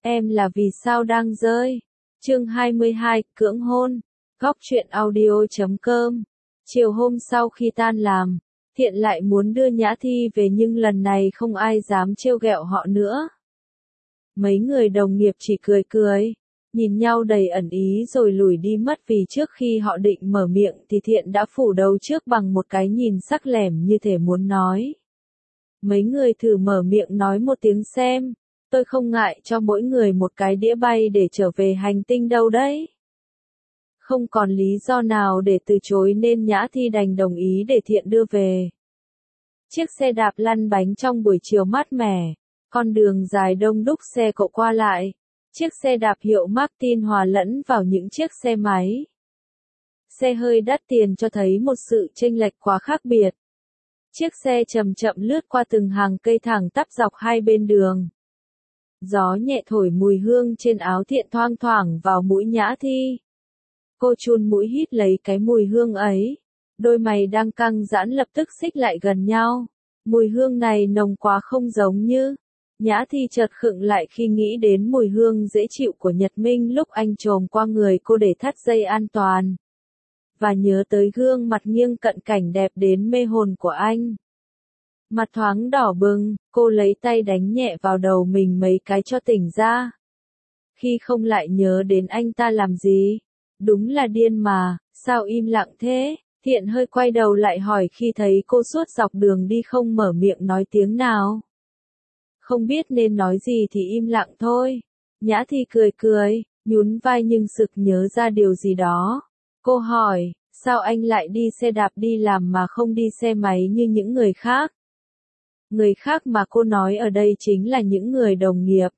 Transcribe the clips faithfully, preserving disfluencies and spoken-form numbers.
Em là vì sao đang rơi. Chương hai mươi hai, cưỡng hôn. Góc truyện audio chấm com. Chiều hôm sau khi tan làm, Thiện lại muốn đưa Nhã Thi về nhưng lần này không ai dám trêu ghẹo họ nữa. Mấy người đồng nghiệp chỉ cười cười, nhìn nhau đầy ẩn ý rồi lùi đi mất vì trước khi họ định mở miệng thì Thiện đã phủ đầu trước bằng một cái nhìn sắc lẻm như thể muốn nói. Mấy người thử mở miệng nói một tiếng xem, tôi không ngại cho mỗi người một cái đĩa bay để trở về hành tinh đâu đấy. Không còn lý do nào để từ chối nên Nhã Thi đành đồng ý để Thiện đưa về. Chiếc xe đạp lăn bánh trong buổi chiều mát mẻ, con đường dài đông đúc xe cộ qua lại. Chiếc xe đạp hiệu Martin hòa lẫn vào những chiếc xe máy. Xe hơi đắt tiền cho thấy một sự chênh lệch quá khác biệt. Chiếc xe chậm chậm lướt qua từng hàng cây thẳng tắp dọc hai bên đường. Gió nhẹ thổi mùi hương trên áo Thiện thoang thoảng vào mũi Nhã Thi. Cô chun mũi hít lấy cái mùi hương ấy. Đôi mày đang căng giãn lập tức xích lại gần nhau. Mùi hương này nồng quá không giống như. Nhã Thi chợt khựng lại khi nghĩ đến mùi hương dễ chịu của Nhật Minh lúc anh chồm qua người cô để thắt dây an toàn. Và nhớ tới gương mặt nghiêng cận cảnh đẹp đến mê hồn của anh. Mặt thoáng đỏ bừng, cô lấy tay đánh nhẹ vào đầu mình mấy cái cho tỉnh ra. Khi không lại nhớ đến anh ta làm gì. Đúng là điên mà, sao im lặng thế? Thiện hơi quay đầu lại hỏi khi thấy cô suốt dọc đường đi không mở miệng nói tiếng nào. Không biết nên nói gì thì im lặng thôi. Nhã Thi cười cười, nhún vai nhưng sực nhớ ra điều gì đó. Cô hỏi, sao anh lại đi xe đạp đi làm mà không đi xe máy như những người khác? Người khác mà cô nói ở đây chính là những người đồng nghiệp.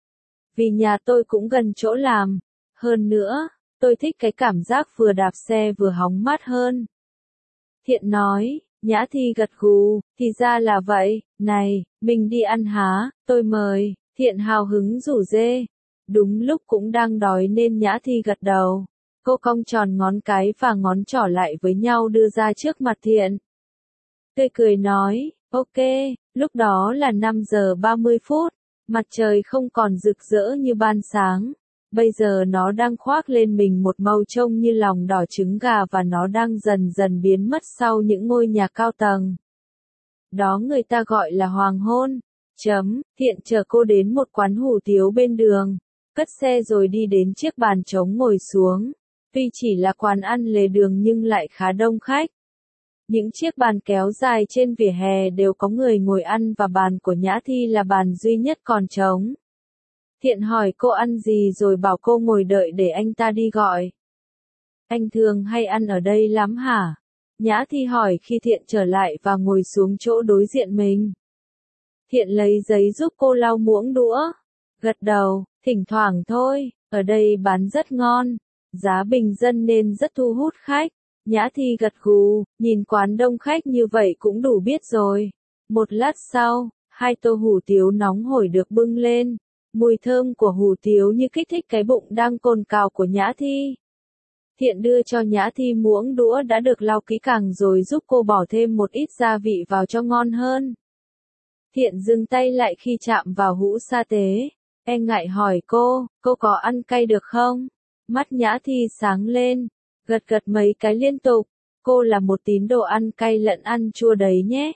Vì nhà tôi cũng gần chỗ làm. Hơn nữa, tôi thích cái cảm giác vừa đạp xe vừa hóng mát hơn. Thiện nói. Nhã Thi gật gù, thì ra là vậy, này, mình đi ăn há, tôi mời. Thiện hào hứng rủ rê. Đúng lúc cũng đang đói nên Nhã Thi gật đầu. Cô cong tròn ngón cái và ngón trỏ lại với nhau đưa ra trước mặt Thiện. Tươi cười nói, ok, lúc đó là năm giờ ba mươi phút, mặt trời không còn rực rỡ như ban sáng. Bây giờ nó đang khoác lên mình một màu trông như lòng đỏ trứng gà và nó đang dần dần biến mất sau những ngôi nhà cao tầng. Đó người ta gọi là hoàng hôn. Chấm, Thiện chờ cô đến một quán hủ tiếu bên đường, cất xe rồi đi đến chiếc bàn trống ngồi xuống. Tuy chỉ là quán ăn lề đường nhưng lại khá đông khách. Những chiếc bàn kéo dài trên vỉa hè đều có người ngồi ăn và bàn của Nhã Thi là bàn duy nhất còn trống. Thiện hỏi cô ăn gì rồi bảo cô ngồi đợi để anh ta đi gọi. Anh thường hay ăn ở đây lắm hả? Nhã Thi hỏi khi Thiện trở lại và ngồi xuống chỗ đối diện mình. Thiện lấy giấy giúp cô lau muỗng đũa. Gật đầu, thỉnh thoảng thôi, ở đây bán rất ngon. Giá bình dân nên rất thu hút khách. Nhã Thi gật gù, nhìn quán đông khách như vậy cũng đủ biết rồi. Một lát sau, hai tô hủ tiếu nóng hổi được bưng lên. Mùi thơm của hủ tiếu như kích thích cái bụng đang cồn cào của Nhã Thi. Thiện đưa cho Nhã Thi muỗng đũa đã được lau kỹ càng rồi giúp cô bỏ thêm một ít gia vị vào cho ngon hơn. Thiện dừng tay lại khi chạm vào hũ sa tế. E ngại hỏi cô, cô có ăn cay được không? Mắt Nhã Thi sáng lên, gật gật mấy cái liên tục. Cô là một tín đồ ăn cay lẫn ăn chua đấy nhé.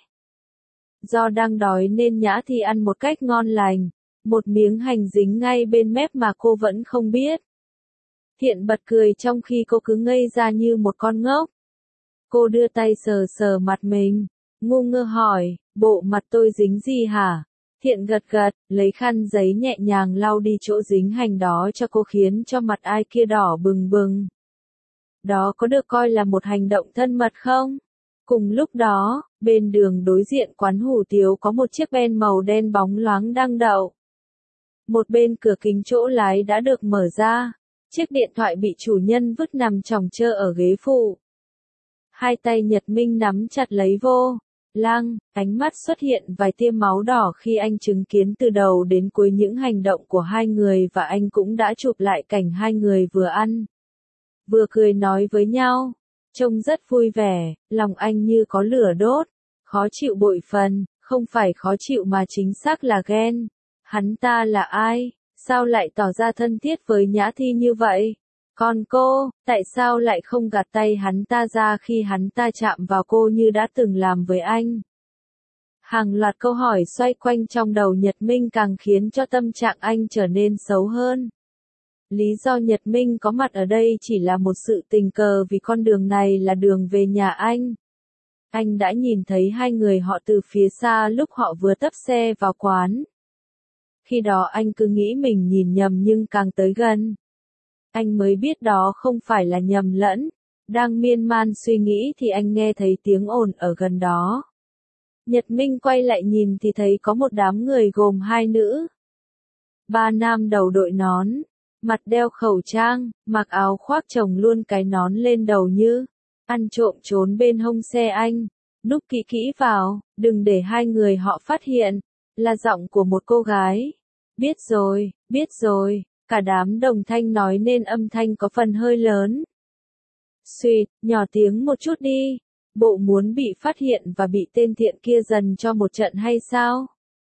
Do đang đói nên Nhã Thi ăn một cách ngon lành. Một miếng hành dính ngay bên mép mà cô vẫn không biết. Thiện bật cười trong khi cô cứ ngây ra như một con ngốc. Cô đưa tay sờ sờ mặt mình, ngu ngơ hỏi, bộ mặt tôi dính gì hả? Thiện gật gật, lấy khăn giấy nhẹ nhàng lau đi chỗ dính hành đó cho cô khiến cho mặt ai kia đỏ bừng bừng. Đó có được coi là một hành động thân mật không? Cùng lúc đó, bên đường đối diện quán hủ tiếu có một chiếc ben màu đen bóng loáng đang đậu. Một bên cửa kính chỗ lái đã được mở ra. Chiếc điện thoại bị chủ nhân vứt nằm chồng chơ ở ghế phụ. Hai tay Nhật Minh nắm chặt lấy vô lăng, ánh mắt xuất hiện vài tia máu đỏ khi anh chứng kiến từ đầu đến cuối những hành động của hai người và anh cũng đã chụp lại cảnh hai người vừa ăn, vừa cười nói với nhau. Trông rất vui vẻ, lòng anh như có lửa đốt, khó chịu bội phần, không phải khó chịu mà chính xác là ghen. Hắn ta là ai? sao lại tỏ ra thân thiết với Nhã Thi như vậy? Còn cô, tại sao lại không gạt tay hắn ta ra khi hắn ta chạm vào cô như đã từng làm với anh? Hàng loạt câu hỏi xoay quanh trong đầu Nhật Minh càng khiến cho tâm trạng anh trở nên xấu hơn. Lý do Nhật Minh có mặt ở đây chỉ là một sự tình cờ vì con đường này là đường về nhà anh. Anh đã nhìn thấy hai người họ từ phía xa lúc họ vừa tấp xe vào quán. Khi đó anh cứ nghĩ mình nhìn nhầm nhưng càng tới gần, anh mới biết đó không phải là nhầm lẫn. Đang miên man suy nghĩ thì anh nghe thấy tiếng ồn ở gần đó. Nhật Minh quay lại nhìn thì thấy có một đám người gồm hai nữ. Ba nam đầu đội nón, mặt đeo khẩu trang, mặc áo khoác chồng luôn cái nón lên đầu như ăn trộm trốn bên hông xe anh. Núp kỹ kỹ vào, đừng để hai người họ phát hiện. Là giọng của một cô gái. Biết rồi, biết rồi, cả đám đồng thanh nói nên âm thanh có phần hơi lớn. Xuyệt, nhỏ tiếng một chút đi. Bộ muốn bị phát hiện và bị tên thiện kia dần cho một trận hay sao?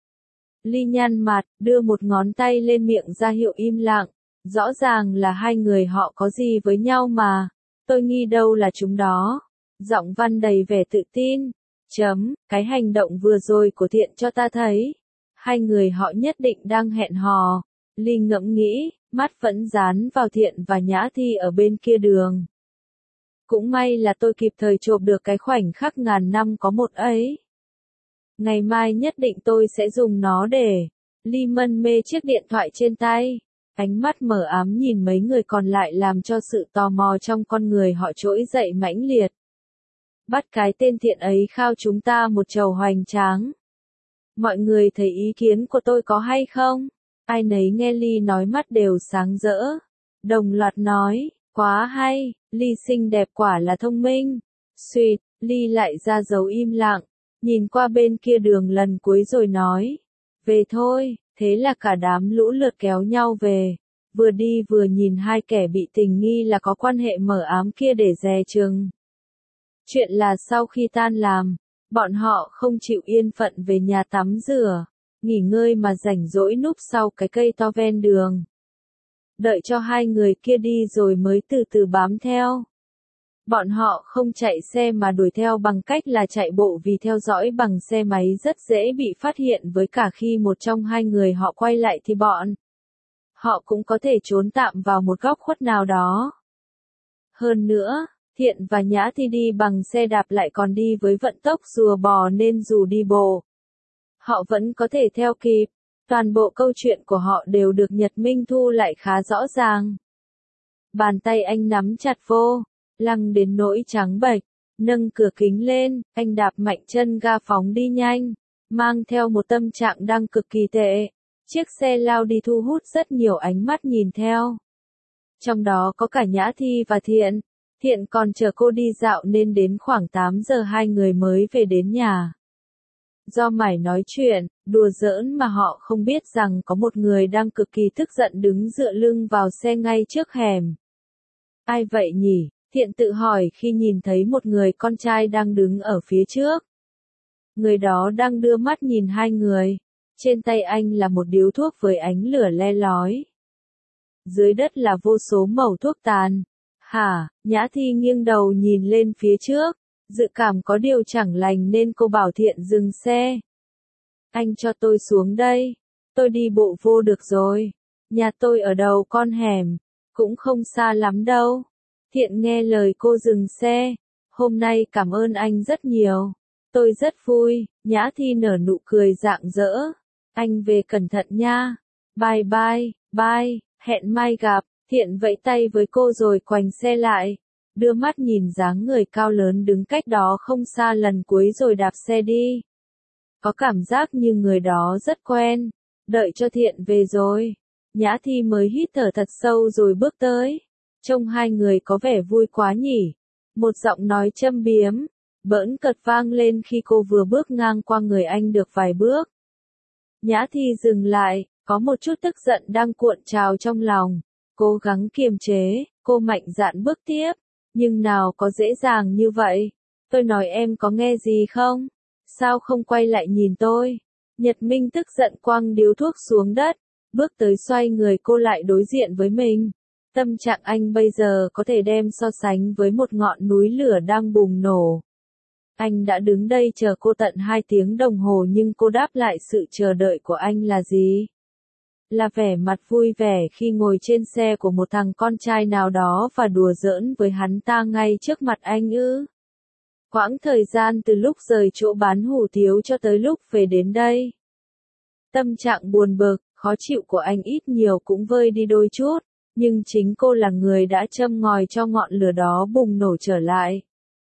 Ly nhăn mặt, đưa một ngón tay lên miệng ra hiệu im lặng. Rõ ràng là hai người họ có gì với nhau mà. Tôi nghi đâu là chúng đó. Giọng Văn đầy vẻ tự tin. Chấm, cái hành động vừa rồi của thiện cho ta thấy. Hai người họ nhất định đang hẹn hò. Ly ngẫm nghĩ, mắt vẫn dán vào thiện và Nhã Thi ở bên kia đường. Cũng may là tôi kịp thời chộp được cái khoảnh khắc ngàn năm có một ấy. Ngày mai nhất định tôi sẽ dùng nó để. Ly mân mê chiếc điện thoại trên tay. Ánh mắt mờ ám nhìn mấy người còn lại làm cho sự tò mò trong con người họ trỗi dậy mãnh liệt. Bắt cái tên thiện ấy khao chúng ta một chầu hoành tráng. Mọi người thấy ý kiến của tôi có hay không? Ai nấy nghe Ly nói mắt đều sáng rỡ. Đồng loạt nói, quá hay, Ly xinh đẹp quả là thông minh. Xuyệt, Ly lại ra dấu im lặng, nhìn qua bên kia đường lần cuối rồi nói, về thôi. Thế là cả đám lũ lượt kéo nhau về, vừa đi vừa nhìn hai kẻ bị tình nghi là có quan hệ mờ ám kia để dè chừng. Chuyện là sau khi tan làm, bọn họ không chịu yên phận về nhà tắm rửa, nghỉ ngơi mà rảnh rỗi núp sau cái cây to ven đường. Đợi cho hai người kia đi rồi mới từ từ bám theo. Bọn họ không chạy xe mà đuổi theo bằng cách là chạy bộ vì theo dõi bằng xe máy rất dễ bị phát hiện với cả khi một trong hai người họ quay lại thì bọn họ cũng có thể trốn tạm vào một góc khuất nào đó. Hơn nữa, Thiện và Nhã Thi đi bằng xe đạp lại còn đi với vận tốc rùa bò nên dù đi bộ, họ vẫn có thể theo kịp. Toàn bộ câu chuyện của họ đều được Nhật Minh thu lại khá rõ ràng. Bàn tay anh nắm chặt vô, lăng đến nỗi trắng bệch, nâng cửa kính lên, anh đạp mạnh chân ga phóng đi nhanh, mang theo một tâm trạng đang cực kỳ tệ. Chiếc xe lao đi thu hút rất nhiều ánh mắt nhìn theo. Trong đó có cả Nhã Thi và Thiện. Thiện còn chờ cô đi dạo nên đến khoảng tám giờ hai người mới về đến nhà. Do mải nói chuyện, đùa giỡn mà họ không biết rằng có một người đang cực kỳ tức giận đứng dựa lưng vào xe ngay trước hẻm. Ai vậy nhỉ? Thiện tự hỏi khi nhìn thấy một người con trai đang đứng ở phía trước. Người đó đang đưa mắt nhìn hai người. Trên tay anh là một điếu thuốc với ánh lửa le lói. Dưới đất là vô số mẩu thuốc tàn. Hả? Nhã Thi nghiêng đầu nhìn lên phía trước. Dự cảm có điều chẳng lành nên cô bảo Thiện dừng xe. Anh cho tôi xuống đây. Tôi đi bộ vô được rồi. Nhà tôi ở đầu con hẻm. Cũng không xa lắm đâu. Thiện nghe lời cô dừng xe. Hôm nay cảm ơn anh rất nhiều. Tôi rất vui. Nhã Thi nở nụ cười rạng rỡ. Anh về cẩn thận nha. Bye bye, bye, hẹn mai gặp. Thiện vẫy tay với cô rồi quành xe lại. Đưa mắt nhìn dáng người cao lớn đứng cách đó không xa lần cuối rồi đạp xe đi. Có cảm giác như người đó rất quen. Đợi cho Thiện về rồi. Nhã Thi mới hít thở thật sâu rồi bước tới. Trông hai người có vẻ vui quá nhỉ. Một giọng nói châm biếm, bỡn cợt vang lên khi cô vừa bước ngang qua người anh được vài bước. Nhã Thi dừng lại, có một chút tức giận đang cuộn trào trong lòng. Cố gắng kiềm chế, cô mạnh dạn bước tiếp. Nhưng nào có dễ dàng như vậy. Tôi nói em có nghe gì không? Sao không quay lại nhìn tôi? Nhật Minh tức giận quăng điếu thuốc xuống đất. Bước tới xoay người cô lại đối diện với mình. Tâm trạng anh bây giờ có thể đem so sánh với một ngọn núi lửa đang bùng nổ. Anh đã đứng đây chờ cô tận hai tiếng đồng hồ nhưng cô đáp lại sự chờ đợi của anh là gì? Là vẻ mặt vui vẻ khi ngồi trên xe của một thằng con trai nào đó và đùa giỡn với hắn ta ngay trước mặt anh ư? Quãng thời gian từ lúc rời chỗ bán hủ tiếu cho tới lúc về đến đây. Tâm trạng buồn bực, khó chịu của anh ít nhiều cũng vơi đi đôi chút, nhưng chính cô là người đã châm ngòi cho ngọn lửa đó bùng nổ trở lại.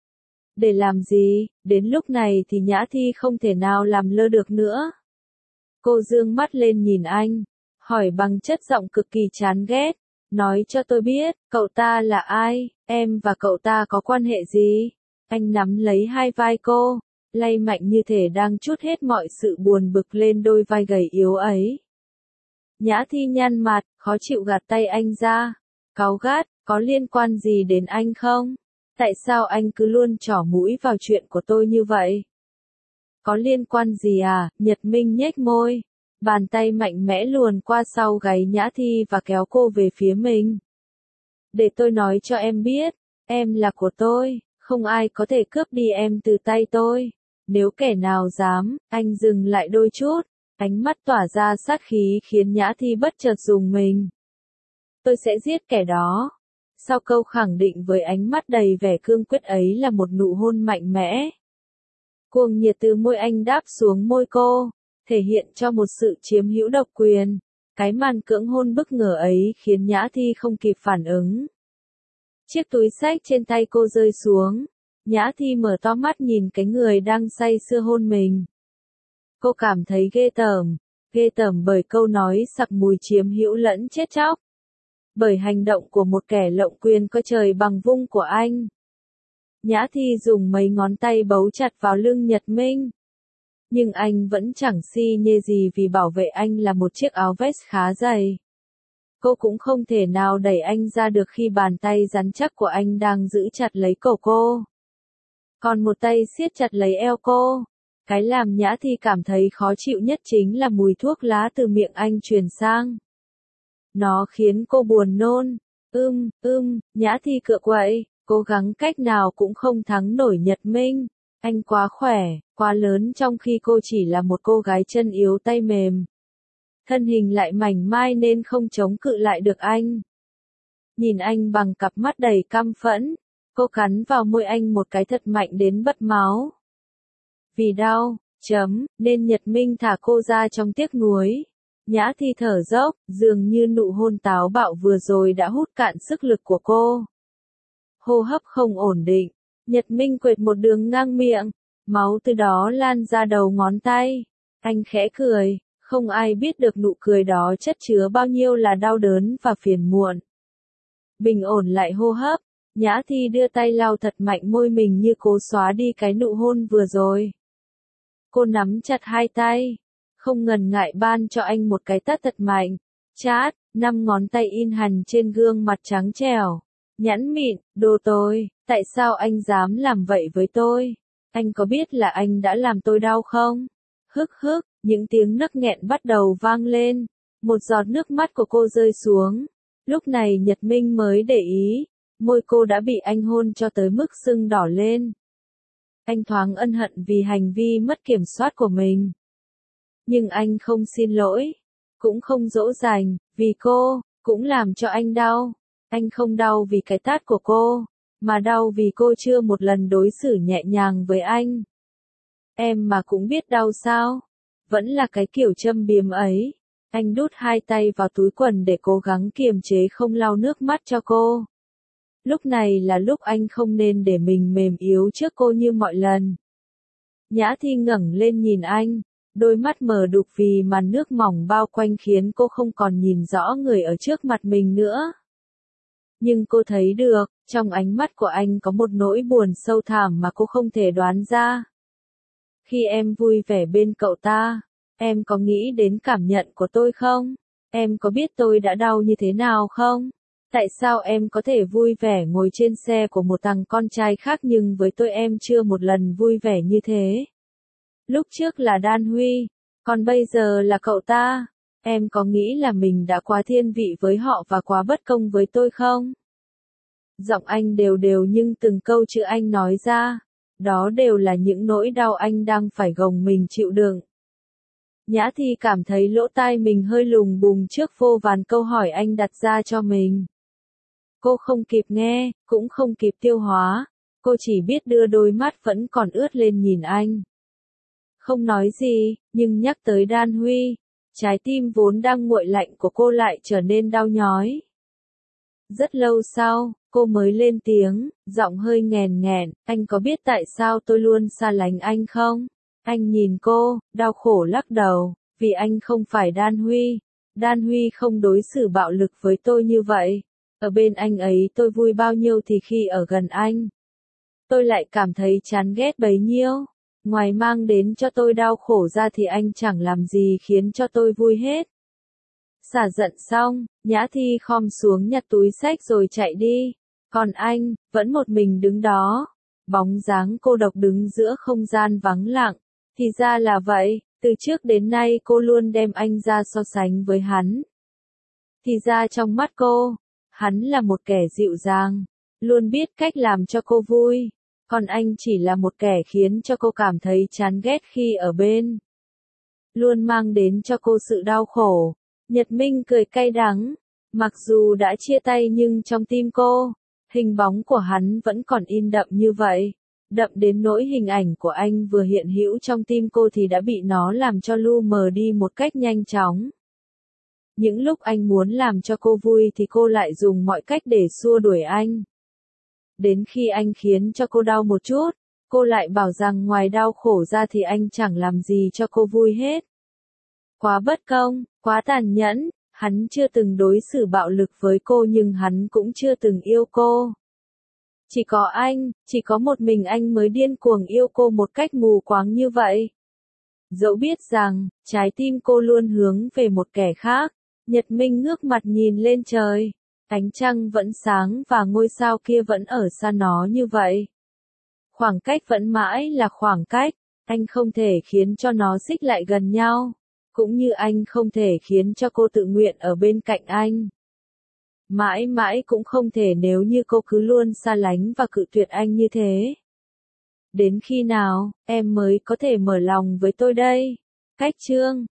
Để làm gì, đến lúc này thì Nhã Thi không thể nào làm lơ được nữa. Cô dương mắt lên nhìn anh, hỏi bằng chất giọng cực kỳ chán ghét, nói cho tôi biết, cậu ta là ai, em và cậu ta có quan hệ gì? Anh nắm lấy hai vai cô, lay mạnh như thể đang trút hết mọi sự buồn bực lên đôi vai gầy yếu ấy. Nhã Thi nhăn mặt, khó chịu gạt tay anh ra, cáu gắt, có liên quan gì đến anh không? Tại sao anh cứ luôn trỏ mũi vào chuyện của tôi như vậy? Có liên quan gì à? Nhật Minh nhếch môi, bàn tay mạnh mẽ luồn qua sau gáy Nhã Thi và kéo cô về phía mình. Để tôi nói cho em biết, em là của tôi, không ai có thể cướp đi em từ tay tôi. Nếu kẻ nào dám, anh dừng lại đôi chút, ánh mắt tỏa ra sát khí khiến Nhã Thi bất chợt rùng mình. Tôi sẽ giết kẻ đó. Sau câu khẳng định với ánh mắt đầy vẻ cương quyết ấy là một nụ hôn mạnh mẽ. Cuồng nhiệt từ môi anh đáp xuống môi cô, thể hiện cho một sự chiếm hữu độc quyền. Cái màn cưỡng hôn bất ngờ ấy khiến Nhã Thi không kịp phản ứng. Chiếc túi xách trên tay cô rơi xuống. Nhã Thi mở to mắt nhìn cái người đang say sưa hôn mình. Cô cảm thấy ghê tởm, ghê tởm bởi câu nói sặc mùi chiếm hữu lẫn chết chóc. Bởi hành động của một kẻ lộng quyền coi trời bằng vung của anh. Nhã Thi dùng mấy ngón tay bấu chặt vào lưng Nhật Minh. Nhưng anh vẫn chẳng si nhê gì vì bảo vệ anh là một chiếc áo vest khá dày. Cô cũng không thể nào đẩy anh ra được khi bàn tay rắn chắc của anh đang giữ chặt lấy cổ cô. Còn một tay siết chặt lấy eo cô. Cái làm Nhã Thi cảm thấy khó chịu nhất chính là mùi thuốc lá từ miệng anh truyền sang. Nó khiến cô buồn nôn. Ưm, ưm, Nhã Thi cựa quậy, cố gắng cách nào cũng không thắng nổi Nhật Minh. Anh quá khỏe, quá lớn trong khi cô chỉ là một cô gái chân yếu tay mềm. Thân hình lại mảnh mai nên không chống cự lại được anh. Nhìn anh bằng cặp mắt đầy căm phẫn, cô cắn vào môi anh một cái thật mạnh đến bật máu. Vì đau, chấm, nên Nhật Minh thả cô ra trong tiếc nuối. Nhã Thi thở dốc, dường như nụ hôn táo bạo vừa rồi đã hút cạn sức lực của cô. Hô hấp không ổn định, Nhật Minh quệt một đường ngang miệng, máu từ đó lan ra đầu ngón tay. Anh khẽ cười, không ai biết được nụ cười đó chất chứa bao nhiêu là đau đớn và phiền muộn. Bình ổn lại hô hấp, Nhã Thi đưa tay lau thật mạnh môi mình như cố xóa đi cái nụ hôn vừa rồi. Cô nắm chặt hai tay, không ngần ngại ban cho anh một cái tát thật mạnh. Chát, năm ngón tay in hằn trên gương mặt trắng trẻo. Nhẵn mịn, đồ tôi, tại sao anh dám làm vậy với tôi? Anh có biết là anh đã làm tôi đau không? Hức hức, những tiếng nấc nghẹn bắt đầu vang lên. Một giọt nước mắt của cô rơi xuống. Lúc này Nhật Minh mới để ý, môi cô đã bị anh hôn cho tới mức sưng đỏ lên. Anh thoáng ân hận vì hành vi mất kiểm soát của mình. Nhưng anh không xin lỗi, cũng không dỗ dành, vì cô, cũng làm cho anh đau. Anh không đau vì cái tát của cô, mà đau vì cô chưa một lần đối xử nhẹ nhàng với anh. Em mà cũng biết đau sao? Vẫn là cái kiểu châm biếm ấy. Anh đút hai tay vào túi quần để cố gắng kiềm chế không lau nước mắt cho cô. Lúc này là lúc anh không nên để mình mềm yếu trước cô như mọi lần. Nhã Thi ngẩng lên nhìn anh, đôi mắt mờ đục vì màn nước mỏng bao quanh khiến cô không còn nhìn rõ người ở trước mặt mình nữa. Nhưng cô thấy được, trong ánh mắt của anh có một nỗi buồn sâu thẳm mà cô không thể đoán ra. Khi em vui vẻ bên cậu ta, em có nghĩ đến cảm nhận của tôi không? Em có biết tôi đã đau như thế nào không? Tại sao em có thể vui vẻ ngồi trên xe của một thằng con trai khác nhưng với tôi em chưa một lần vui vẻ như thế? Lúc trước là Đan Huy, còn bây giờ là cậu ta. Em có nghĩ là mình đã quá thiên vị với họ và quá bất công với tôi không? Giọng anh đều đều nhưng từng câu chữ anh nói ra, đó đều là những nỗi đau anh đang phải gồng mình chịu đựng. Nhã Thi cảm thấy lỗ tai mình hơi lùng bùng trước vô vàn câu hỏi anh đặt ra cho mình. Cô không kịp nghe, cũng không kịp tiêu hóa, cô chỉ biết đưa đôi mắt vẫn còn ướt lên nhìn anh. Không nói gì, nhưng nhắc tới Đan Huy, trái tim vốn đang nguội lạnh của cô lại trở nên đau nhói. Rất lâu sau, cô mới lên tiếng, giọng hơi nghèn nghẹn, anh có biết tại sao tôi luôn xa lánh anh không? Anh nhìn cô, đau khổ lắc đầu, vì anh không phải Đan Huy. Đan Huy không đối xử bạo lực với tôi như vậy. Ở bên anh ấy tôi vui bao nhiêu thì khi ở gần anh, tôi lại cảm thấy chán ghét bấy nhiêu. Ngoài mang đến cho tôi đau khổ ra thì anh chẳng làm gì khiến cho tôi vui hết. Xả giận xong, Nhã Thi khom xuống nhặt túi xách rồi chạy đi. Còn anh, vẫn một mình đứng đó. Bóng dáng cô độc đứng giữa không gian vắng lặng. Thì ra là vậy, từ trước đến nay cô luôn đem anh ra so sánh với hắn. Thì ra trong mắt cô, hắn là một kẻ dịu dàng, luôn biết cách làm cho cô vui. Còn anh chỉ là một kẻ khiến cho cô cảm thấy chán ghét khi ở bên. Luôn mang đến cho cô sự đau khổ. Nhật Minh cười cay đắng. Mặc dù đã chia tay nhưng trong tim cô, hình bóng của hắn vẫn còn in đậm như vậy. Đậm đến nỗi hình ảnh của anh vừa hiện hữu trong tim cô thì đã bị nó làm cho lu mờ đi một cách nhanh chóng. Những lúc anh muốn làm cho cô vui thì cô lại dùng mọi cách để xua đuổi anh. Đến khi anh khiến cho cô đau một chút, cô lại bảo rằng ngoài đau khổ ra thì anh chẳng làm gì cho cô vui hết. Quá bất công, quá tàn nhẫn, hắn chưa từng đối xử bạo lực với cô nhưng hắn cũng chưa từng yêu cô. Chỉ có anh, chỉ có một mình anh mới điên cuồng yêu cô một cách mù quáng như vậy. Dẫu biết rằng, trái tim cô luôn hướng về một kẻ khác, Nhật Minh ngước mặt nhìn lên trời. Ánh trăng vẫn sáng và ngôi sao kia vẫn ở xa nó như vậy. Khoảng cách vẫn mãi là khoảng cách, anh không thể khiến cho nó xích lại gần nhau, cũng như anh không thể khiến cho cô tự nguyện ở bên cạnh anh. Mãi mãi cũng không thể nếu như cô cứ luôn xa lánh và cự tuyệt anh như thế. Đến khi nào, em mới có thể mở lòng với tôi đây? Cách chương